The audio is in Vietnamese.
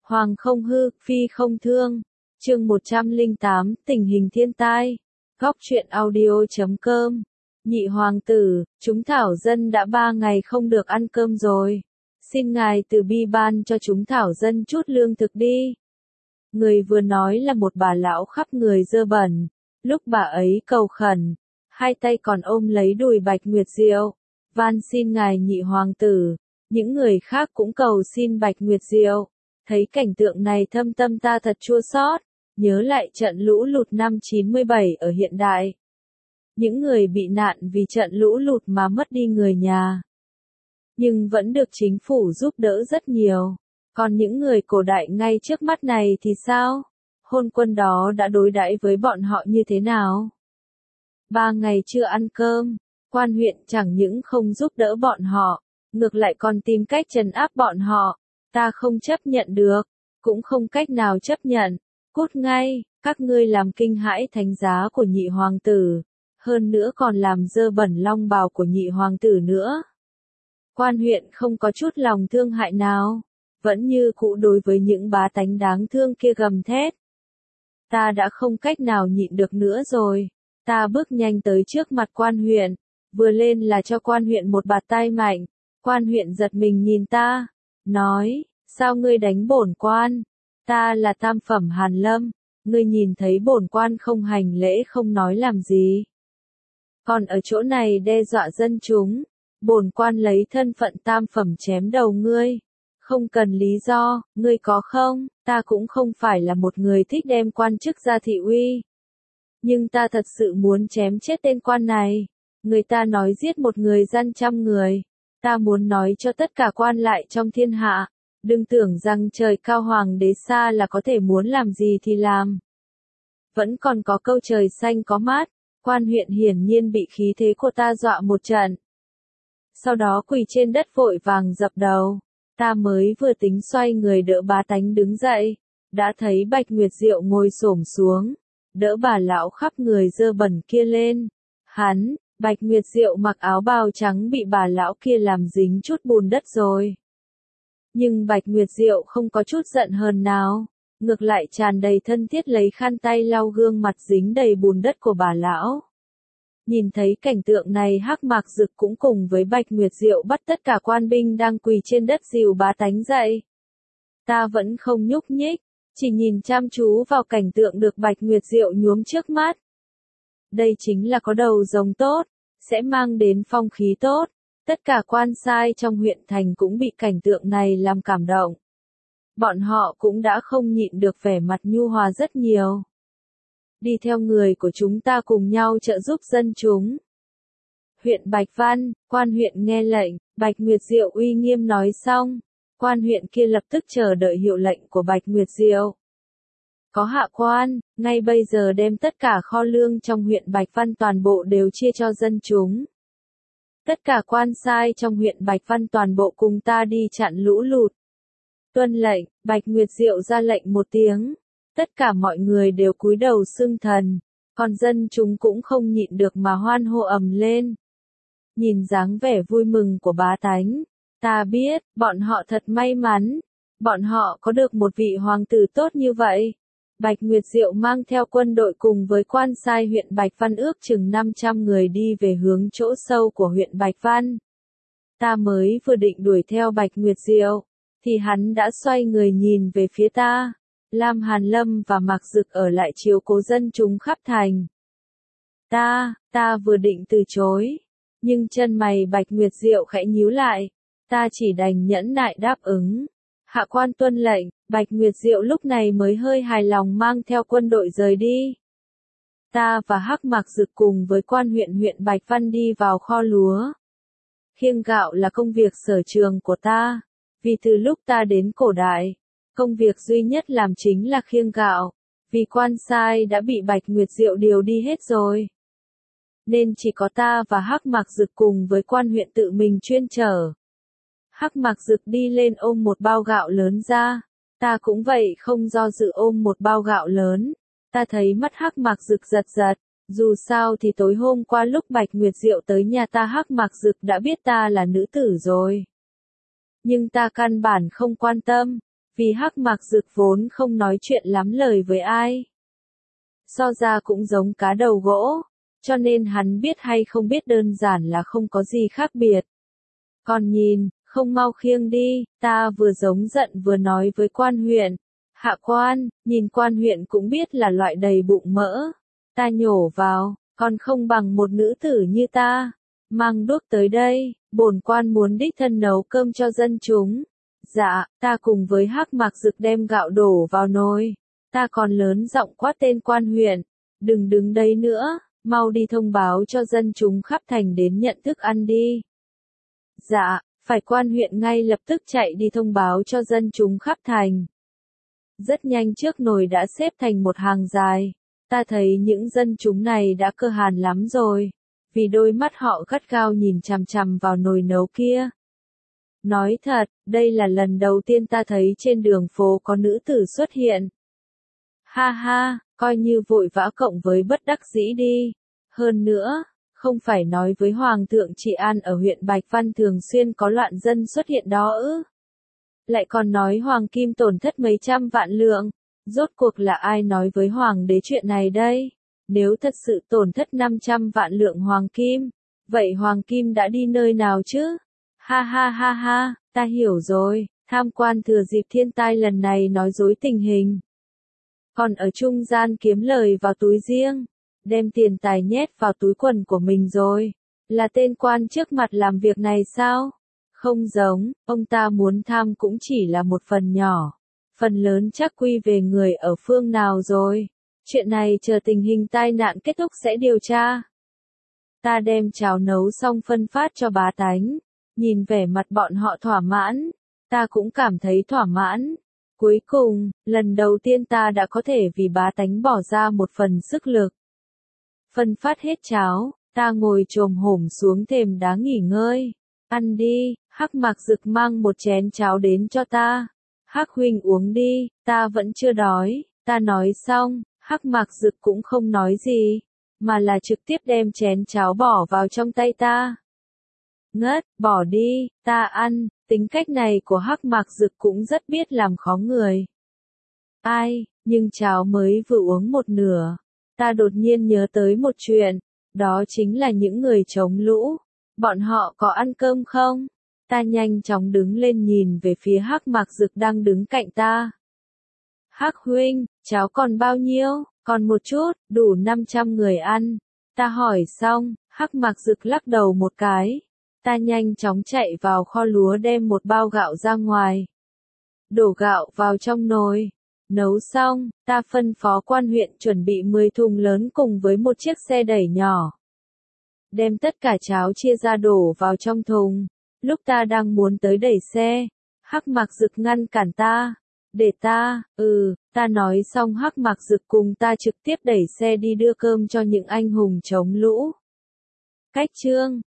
Hoàng không hư, phi không thương. Chương 108, tình hình thiên tai. Góc truyện audio.com. Nhị hoàng tử, chúng thảo dân đã 3 ngày không được ăn cơm rồi. Xin ngài từ bi ban cho chúng thảo dân chút lương thực đi. Người vừa nói là một bà lão khắp người dơ bẩn. Lúc bà ấy cầu khẩn, hai tay còn ôm lấy đùi Bạch Nguyệt Diệu. Van xin ngài nhị hoàng tử. Những người khác cũng cầu xin Bạch Nguyệt Diệu. Thấy cảnh tượng này thâm tâm ta thật chua xót, nhớ lại trận lũ lụt năm 97 ở hiện đại. Những người bị nạn vì trận lũ lụt mà mất đi người nhà. Nhưng vẫn được chính phủ giúp đỡ rất nhiều. Còn những người cổ đại ngay trước mắt này thì sao? Hôn quân đó đã đối đãi với bọn họ như thế nào? 3 ngày chưa ăn cơm, quan huyện chẳng những không giúp đỡ bọn họ, ngược lại còn tìm cách trấn áp bọn họ. Ta không chấp nhận được, cũng không cách nào chấp nhận. Cút ngay, các ngươi làm kinh hãi thánh giá của nhị hoàng tử, hơn nữa còn làm dơ bẩn long bào của nhị hoàng tử nữa. Quan huyện không có chút lòng thương hại nào, vẫn như cũ đối với những bá tánh đáng thương kia gầm thét. Ta đã không cách nào nhịn được nữa rồi, ta bước nhanh tới trước mặt quan huyện, vừa lên là cho quan huyện một bạt tai mạnh. Quan huyện giật mình nhìn ta, nói, sao ngươi đánh bổn quan? Ta là tam phẩm Hàn Lâm, ngươi nhìn thấy bổn quan không hành lễ không nói làm gì. Còn ở chỗ này đe dọa dân chúng, bổn quan lấy thân phận tam phẩm chém đầu ngươi. Không cần lý do, ngươi có không? Ta cũng không phải là một người thích đem quan chức ra thị uy. Nhưng ta thật sự muốn chém chết tên quan này. Người ta nói giết một người gian 100 người. Ta muốn nói cho tất cả quan lại trong thiên hạ, đừng tưởng rằng trời cao hoàng đế xa là có thể muốn làm gì thì làm. Vẫn còn có câu trời xanh có mát, quan huyện hiển nhiên bị khí thế của ta dọa một trận. Sau đó quỳ trên đất vội vàng dập đầu, ta mới vừa tính xoay người đỡ bá tánh đứng dậy, đã thấy Bạch Nguyệt Diệu ngồi xổm xuống, đỡ bà lão khắp người dơ bẩn kia lên. Bạch Nguyệt Diệu mặc áo bào trắng bị bà lão kia làm dính chút bùn đất rồi. Nhưng Bạch Nguyệt Diệu không có chút giận hờn nào, ngược lại tràn đầy thân thiết lấy khăn tay lau gương mặt dính đầy bùn đất của bà lão. Nhìn thấy cảnh tượng này Hắc Mạc Dực cũng cùng với Bạch Nguyệt Diệu bắt tất cả quan binh đang quỳ trên đất dìu bá tánh dậy. Ta vẫn không nhúc nhích, chỉ nhìn chăm chú vào cảnh tượng được Bạch Nguyệt Diệu nhuốm trước mắt. Đây chính là có đầu rồng tốt, sẽ mang đến phong khí tốt. Tất cả quan sai trong huyện thành cũng bị cảnh tượng này làm cảm động. Bọn họ cũng đã không nhịn được vẻ mặt nhu hòa rất nhiều. Đi theo người của chúng ta cùng nhau trợ giúp dân chúng. Huyện Bạch Văn, quan huyện nghe lệnh, Bạch Nguyệt Diệu uy nghiêm nói xong. Quan huyện kia lập tức chờ đợi hiệu lệnh của Bạch Nguyệt Diệu. Có hạ quan, ngay bây giờ đem tất cả kho lương trong huyện Bạch Văn toàn bộ đều chia cho dân chúng. Tất cả quan sai trong huyện Bạch Văn toàn bộ cùng ta đi chặn lũ lụt. Tuân lệnh, Bạch Nguyệt Diệu ra lệnh một tiếng. Tất cả mọi người đều cúi đầu xưng thần, còn dân chúng cũng không nhịn được mà hoan hô ầm lên. Nhìn dáng vẻ vui mừng của bá tánh, ta biết, bọn họ thật may mắn. Bọn họ có được một vị hoàng tử tốt như vậy. Bạch Nguyệt Diệu mang theo quân đội cùng với quan sai huyện Bạch Văn ước chừng 500 người đi về hướng chỗ sâu của huyện Bạch Văn. Ta mới vừa định đuổi theo Bạch Nguyệt Diệu, thì hắn đã xoay người nhìn về phía ta. Lam Hàn Lâm và Mạc Dực ở lại chiếu cố dân chúng khắp thành. Ta vừa định từ chối, nhưng chân mày Bạch Nguyệt Diệu khẽ nhíu lại. Ta chỉ đành nhẫn nại đáp ứng. Hạ quan tuân lệnh, Bạch Nguyệt Diệu lúc này mới hơi hài lòng mang theo quân đội rời đi. Ta và Hắc Mạc Dực cùng với quan huyện Bạch Văn đi vào kho lúa. Khiêng gạo là công việc sở trường của ta, vì từ lúc ta đến cổ đại, công việc duy nhất làm chính là khiêng gạo, vì quan sai đã bị Bạch Nguyệt Diệu điều đi hết rồi. Nên chỉ có ta và Hắc Mạc Dực cùng với quan huyện tự mình chuyên chở. Hắc Mạc Dực đi lên ôm một bao gạo lớn ra, ta cũng vậy không do dự ôm một bao gạo lớn. Ta thấy mắt Hắc Mạc Dực giật giật, dù sao thì tối hôm qua lúc Bạch Nguyệt Diệu tới nhà ta Hắc Mạc Dực đã biết ta là nữ tử rồi. Nhưng ta căn bản không quan tâm, Vì Hắc Mạc Dực vốn không nói chuyện lắm lời với ai. So ra cũng giống cá đầu gỗ, cho nên hắn biết hay không biết đơn giản là không có gì khác biệt. Còn nhìn, không mau khiêng đi, ta vừa giống giận vừa nói với quan huyện. Hạ quan, nhìn quan huyện cũng biết là loại đầy bụng mỡ. Ta nhổ vào, còn không bằng một nữ tử như ta. Mang đuốc tới đây, bổn quan muốn đích thân nấu cơm cho dân chúng. Dạ, ta cùng với Hắc Mạc Dực đem gạo đổ vào nồi. Ta còn lớn giọng quát tên quan huyện. Đừng đứng đây nữa, mau đi thông báo cho dân chúng khắp thành đến nhận thức ăn đi. Dạ, phải quan huyện ngay lập tức chạy đi thông báo cho dân chúng khắp thành. Rất nhanh trước nồi đã xếp thành một hàng dài. Ta thấy những dân chúng này đã cơ hàn lắm rồi, vì đôi mắt họ gắt gao nhìn chằm chằm vào nồi nấu kia. Nói thật, đây là lần đầu tiên ta thấy trên đường phố có nữ tử xuất hiện. Ha ha, coi như vội vã cộng với bất đắc dĩ đi. Hơn nữa, không phải nói với Hoàng thượng Trị An ở huyện Bạch Văn thường xuyên có loạn dân xuất hiện đó ư. Lại còn nói Hoàng Kim tổn thất mấy trăm vạn lượng. Rốt cuộc là ai nói với Hoàng đế chuyện này đây? Nếu thật sự tổn thất 500 vạn lượng Hoàng Kim, vậy Hoàng Kim đã đi nơi nào chứ? Ha ha ha ha, ta hiểu rồi, tham quan thừa dịp thiên tai lần này nói dối tình hình. Còn ở trung gian kiếm lời vào túi riêng, đem tiền tài nhét vào túi quần của mình rồi. Là tên quan trước mặt làm việc này sao? Không giống, ông ta muốn tham cũng chỉ là một phần nhỏ. Phần lớn chắc quy về người ở phương nào rồi. Chuyện này chờ tình hình tai nạn kết thúc sẽ điều tra. Ta đem cháo nấu xong phân phát cho bá tánh. Nhìn vẻ mặt bọn họ thỏa mãn. Ta cũng cảm thấy thỏa mãn. Cuối cùng, lần đầu tiên ta đã có thể vì bá tánh bỏ ra một phần sức lực. Phân phát hết cháo, ta ngồi chồm hổm xuống thềm đá nghỉ ngơi. Ăn đi, Hắc Mạc Dực mang một chén cháo đến cho ta. Hắc huynh uống đi, ta vẫn chưa đói. Ta nói xong, Hắc Mạc Dực cũng không nói gì, mà là trực tiếp đem chén cháo bỏ vào trong tay ta. Ngất, bỏ đi, ta ăn. Tính cách này của Hắc Mạc Dực cũng rất biết làm khó người. Ai, nhưng cháo mới vừa uống một nửa. Ta đột nhiên nhớ tới một chuyện, đó chính là những người chống lũ. Bọn họ có ăn cơm không? Ta nhanh chóng đứng lên nhìn về phía Hắc Mạc Dực đang đứng cạnh ta. Hắc huynh, cháo còn bao nhiêu? Còn một chút, đủ 500 người ăn. Ta hỏi xong, Hắc Mạc Dực lắc đầu một cái. Ta nhanh chóng chạy vào kho lúa đem một bao gạo ra ngoài. Đổ gạo vào trong nồi. Nấu xong, ta phân phó quan huyện chuẩn bị 10 thùng lớn cùng với một chiếc xe đẩy nhỏ. Đem tất cả cháo chia ra đổ vào trong thùng. Lúc ta đang muốn tới đẩy xe, Hắc Mạc Dực ngăn cản ta. Để ta, ta nói xong Hắc Mạc Dực cùng ta trực tiếp đẩy xe đi đưa cơm cho những anh hùng chống lũ. Cách chương